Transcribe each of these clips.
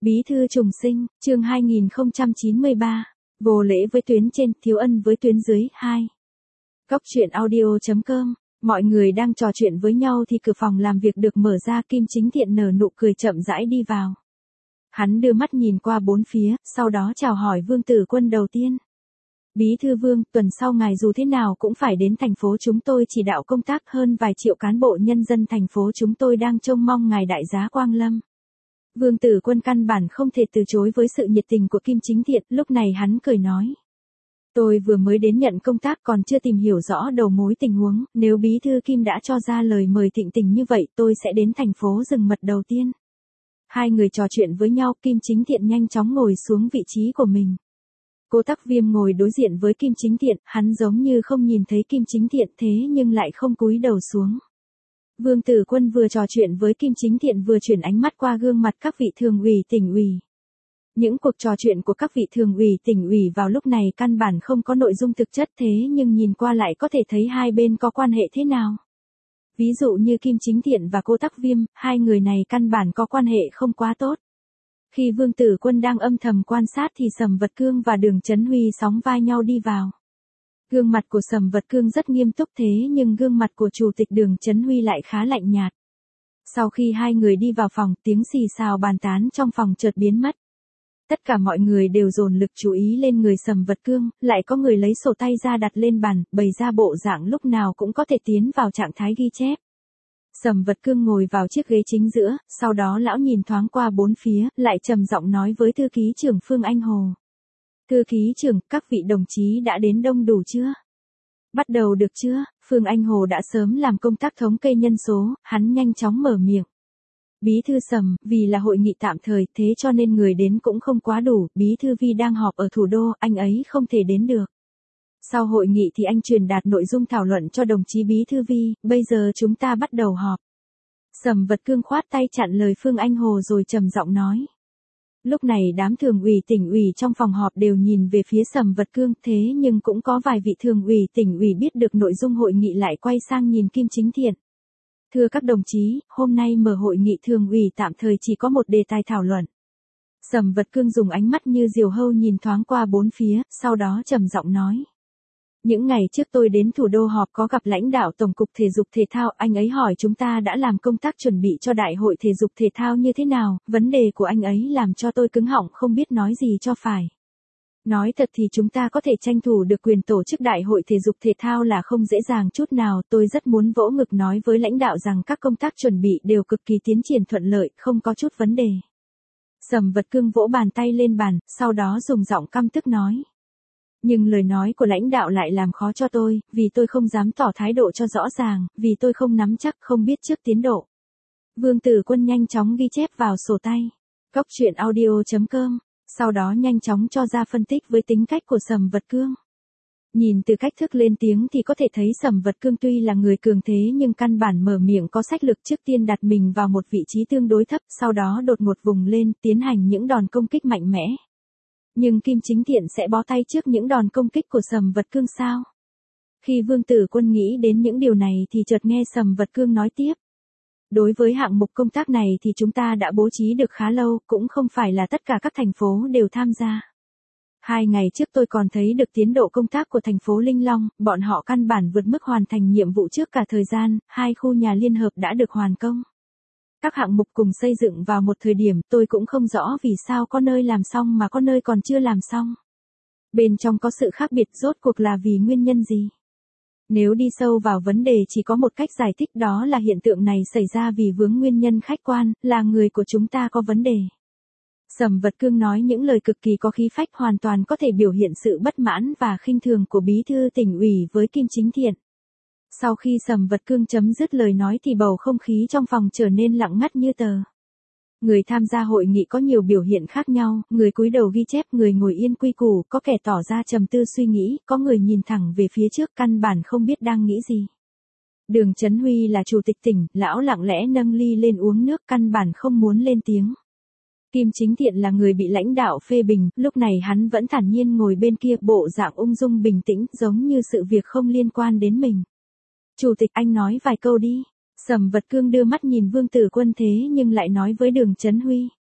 Bí thư trùng sinh, chương 2093. Vô lễ với tuyến trên, thiếu ân với tuyến dưới, 2. Góc truyện audio.com. Mọi người đang trò chuyện với nhau thì cửa phòng làm việc được mở ra, Kim Chính Thiện nở nụ cười chậm rãi đi vào. Hắn đưa mắt nhìn qua bốn phía, sau đó chào hỏi Vương Tử Quân đầu tiên. Bí thư Vương, tuần sau ngài dù thế nào cũng phải đến thành phố chúng tôi chỉ đạo công tác, hơn vài triệu cán bộ nhân dân thành phố chúng tôi đang trông mong ngài đại giá quang lâm. Vương Tử Quân căn bản không thể từ chối với sự nhiệt tình của Kim Chính Thiện, lúc này hắn cười nói. Tôi vừa mới đến nhận công tác còn chưa tìm hiểu rõ đầu mối tình huống, nếu bí thư Kim đã cho ra lời mời thịnh tình như vậy tôi sẽ đến thành phố rừng mật đầu tiên. Hai người trò chuyện với nhau, Kim Chính Thiện nhanh chóng ngồi xuống vị trí của mình. Cô Tắc Viêm ngồi đối diện với Kim Chính Thiện, hắn giống như không nhìn thấy Kim Chính Thiện thế nhưng lại không cúi đầu xuống. Vương Tử Quân vừa trò chuyện với Kim Chính Thiện vừa chuyển ánh mắt qua gương mặt các vị thường ủy tỉnh ủy. Những cuộc trò chuyện của các vị thường ủy tỉnh ủy vào lúc này căn bản không có nội dung thực chất thế nhưng nhìn qua lại có thể thấy hai bên có quan hệ thế nào. Ví dụ như Kim Chính Thiện và cô Tắc Viêm, hai người này căn bản có quan hệ không quá tốt. Khi Vương Tử Quân đang âm thầm quan sát thì Sầm Vật Cương và Đường Chấn Huy sóng vai nhau đi vào. Gương mặt của Sầm Vật Cương rất nghiêm túc thế nhưng gương mặt của Chủ tịch Đường Chấn Huy lại khá lạnh nhạt. Sau khi hai người đi vào phòng, tiếng xì xào bàn tán trong phòng chợt biến mất. Tất cả mọi người đều dồn lực chú ý lên người Sầm Vật Cương, lại có người lấy sổ tay ra đặt lên bàn, bày ra bộ dạng lúc nào cũng có thể tiến vào trạng thái ghi chép. Sầm Vật Cương ngồi vào chiếc ghế chính giữa, sau đó lão nhìn thoáng qua bốn phía, lại trầm giọng nói với thư ký trưởng Phương Anh Hồ. Thư ký trưởng, các vị đồng chí đã đến đông đủ chưa? Bắt đầu được chưa? Phương Anh Hồ đã sớm làm công tác thống kê nhân số, hắn nhanh chóng mở miệng. Bí thư Sầm, vì là hội nghị tạm thời thế cho nên người đến cũng không quá đủ, bí thư Vi đang họp ở thủ đô, anh ấy không thể đến được. Sau hội nghị thì anh truyền đạt nội dung thảo luận cho đồng chí bí thư Vi, bây giờ chúng ta bắt đầu họp. Sầm Vật Cương khoát tay chặn lời Phương Anh Hồ rồi trầm giọng nói. Lúc này đám thường ủy tỉnh ủy trong phòng họp đều nhìn về phía Sầm Vật Cương thế nhưng cũng có vài vị thường ủy tỉnh ủy biết được nội dung hội nghị lại quay sang nhìn Kim Chính Thiện. Thưa các đồng chí, hôm nay mở hội nghị thường ủy tạm thời chỉ có một đề tài thảo luận. Sầm Vật Cương dùng ánh mắt như diều hâu nhìn thoáng qua bốn phía, sau đó trầm giọng nói. Những ngày trước tôi đến thủ đô họp có gặp lãnh đạo Tổng cục Thể dục Thể thao, anh ấy hỏi chúng ta đã làm công tác chuẩn bị cho Đại hội Thể dục Thể thao như thế nào, vấn đề của anh ấy làm cho tôi cứng họng không biết nói gì cho phải. Nói thật thì chúng ta có thể tranh thủ được quyền tổ chức Đại hội Thể dục Thể thao là không dễ dàng chút nào, tôi rất muốn vỗ ngực nói với lãnh đạo rằng các công tác chuẩn bị đều cực kỳ tiến triển thuận lợi, không có chút vấn đề. Sầm Vật Cương vỗ bàn tay lên bàn, sau đó dùng giọng căm tức nói. Nhưng lời nói của lãnh đạo lại làm khó cho tôi, vì tôi không dám tỏ thái độ cho rõ ràng, vì tôi không nắm chắc không biết trước tiến độ. Vương Tử Quân nhanh chóng ghi chép vào sổ tay. Góc truyện audio.com. Sau đó nhanh chóng cho ra phân tích với tính cách của Sầm Vật Cương. Nhìn từ cách thức lên tiếng thì có thể thấy Sầm Vật Cương tuy là người cường thế nhưng căn bản mở miệng có sách lược, trước tiên đặt mình vào một vị trí tương đối thấp, sau đó đột ngột vùng lên, tiến hành những đòn công kích mạnh mẽ. Nhưng Kim Chính Thiện sẽ bó tay trước những đòn công kích của Sầm Vật Cương sao? Khi Vương Tử Quân nghĩ đến những điều này thì chợt nghe Sầm Vật Cương nói tiếp. Đối với hạng mục công tác này thì chúng ta đã bố trí được khá lâu, cũng không phải là tất cả các thành phố đều tham gia. 2 ngày trước tôi còn thấy được tiến độ công tác của thành phố Linh Long, bọn họ căn bản vượt mức hoàn thành nhiệm vụ trước cả thời gian, 2 khu nhà liên hợp đã được hoàn công. Các hạng mục cùng xây dựng vào một thời điểm, tôi cũng không rõ vì sao có nơi làm xong mà có nơi còn chưa làm xong. Bên trong có sự khác biệt rốt cuộc là vì nguyên nhân gì? Nếu đi sâu vào vấn đề chỉ có một cách giải thích, đó là hiện tượng này xảy ra vì vướng nguyên nhân khách quan, là người của chúng ta có vấn đề. Sầm Vật Cương nói những lời cực kỳ có khí phách, hoàn toàn có thể biểu hiện sự bất mãn và khinh thường của bí thư tỉnh ủy với Kim Chính Thiện. Sau khi Sầm Vật Cương chấm dứt lời nói thì bầu không khí trong phòng trở nên lặng ngắt như tờ. Người tham gia hội nghị có nhiều biểu hiện khác nhau, người cúi đầu ghi chép, người ngồi yên quy củ, có kẻ tỏ ra trầm tư suy nghĩ, có người nhìn thẳng về phía trước căn bản không biết đang nghĩ gì. Đường Chấn Huy là chủ tịch tỉnh, lão lặng lẽ nâng ly lên uống nước, căn bản không muốn lên tiếng. Kim Chính Thiện là người bị lãnh đạo phê bình, lúc này hắn vẫn thản nhiên ngồi bên kia, bộ dạng ung dung bình tĩnh, giống như sự việc không liên quan đến mình. Chủ tịch, anh nói vài câu đi. Sầm Vật Cương đưa mắt nhìn Vương Tử Quân thế nhưng lại nói với Đường Chấn Huy.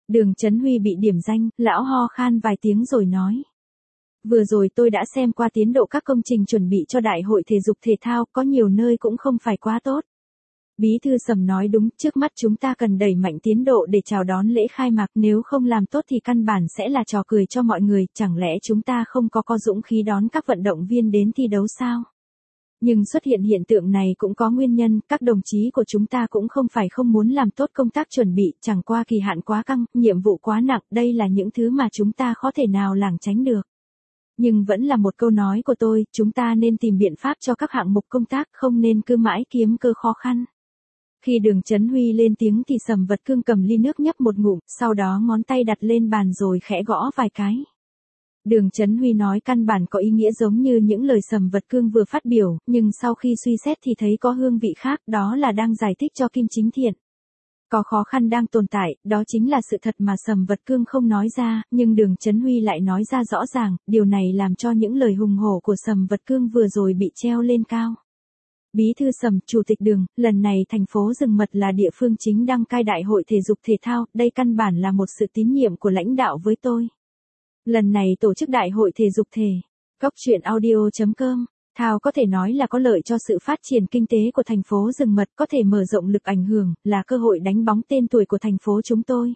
Đường Chấn Huy bị điểm danh, lão ho khan vài tiếng rồi nói. Vừa rồi tôi đã xem qua tiến độ các công trình chuẩn bị cho đại hội thể dục thể thao, có nhiều nơi cũng không phải quá tốt. Bí thư Sầm nói đúng, trước mắt chúng ta cần đẩy mạnh tiến độ để chào đón lễ khai mạc, nếu không làm tốt thì căn bản sẽ là trò cười cho mọi người, chẳng lẽ chúng ta không có dũng khí đón các vận động viên đến thi đấu sao? Nhưng xuất hiện hiện tượng này cũng có nguyên nhân, các đồng chí của chúng ta cũng không phải không muốn làm tốt công tác chuẩn bị, chẳng qua kỳ hạn quá căng, nhiệm vụ quá nặng, đây là những thứ mà chúng ta khó thể nào lảng tránh được. Nhưng vẫn là một câu nói của tôi, chúng ta nên tìm biện pháp cho các hạng mục công tác, không nên cứ mãi kiếm cơ khó khăn. Khi Đường Chấn Huy lên tiếng thì Sầm Vật Cương cầm ly nước nhấp một ngụm, sau đó ngón tay đặt lên bàn rồi khẽ gõ vài cái. Đường Chấn Huy nói căn bản có ý nghĩa giống như những lời Sầm Vật Cương vừa phát biểu, nhưng sau khi suy xét thì thấy có hương vị khác, đó là đang giải thích cho Kim Chính Thiện. Có khó khăn đang tồn tại, đó chính là sự thật mà Sầm Vật Cương không nói ra, nhưng Đường Chấn Huy lại nói ra rõ ràng, điều này làm cho những lời hùng hổ của Sầm Vật Cương vừa rồi bị treo lên cao. Bí thư Sầm, Chủ tịch Đường, lần này thành phố Rừng Mật là địa phương chính đăng cai đại hội thể dục thể thao, đây căn bản là một sự tín nhiệm của lãnh đạo với tôi. Lần này tổ chức đại hội thể dục thể, Cóc Truyện Audio.com, thao có thể nói là có lợi cho sự phát triển kinh tế của thành phố Rừng Mật, có thể mở rộng lực ảnh hưởng, là cơ hội đánh bóng tên tuổi của thành phố chúng tôi.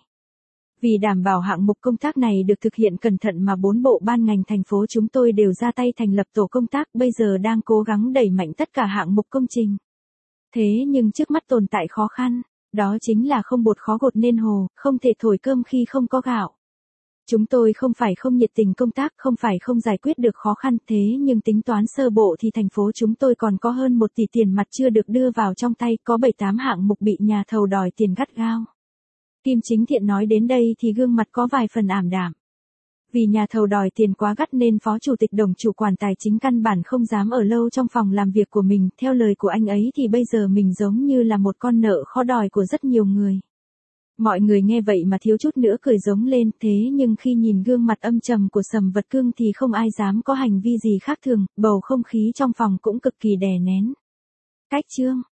Vì đảm bảo hạng mục công tác này được thực hiện cẩn thận mà 4 bộ ban ngành thành phố chúng tôi đều ra tay thành lập tổ công tác, bây giờ đang cố gắng đẩy mạnh tất cả hạng mục công trình. Thế nhưng trước mắt tồn tại khó khăn, đó chính là không bột khó gột nên hồ, không thể thổi cơm khi không có gạo. Chúng tôi không phải không nhiệt tình công tác, không phải không giải quyết được khó khăn, thế nhưng tính toán sơ bộ thì thành phố chúng tôi còn có hơn 1 tỷ tiền mặt chưa được đưa vào trong tay, có 7-8 hạng mục bị nhà thầu đòi tiền gắt gao. Kim Chính Thiện nói đến đây thì gương mặt có vài phần ảm đạm. Vì nhà thầu đòi tiền quá gắt nên Phó Chủ tịch Đồng chủ quản tài chính căn bản không dám ở lâu trong phòng làm việc của mình, theo lời của anh ấy thì bây giờ mình giống như là một con nợ khó đòi của rất nhiều người. Mọi người nghe vậy mà thiếu chút nữa cười giống lên, thế nhưng khi nhìn gương mặt âm trầm của Sầm Vật Cương thì không ai dám có hành vi gì khác thường, bầu không khí trong phòng cũng cực kỳ đè nén. Cách chương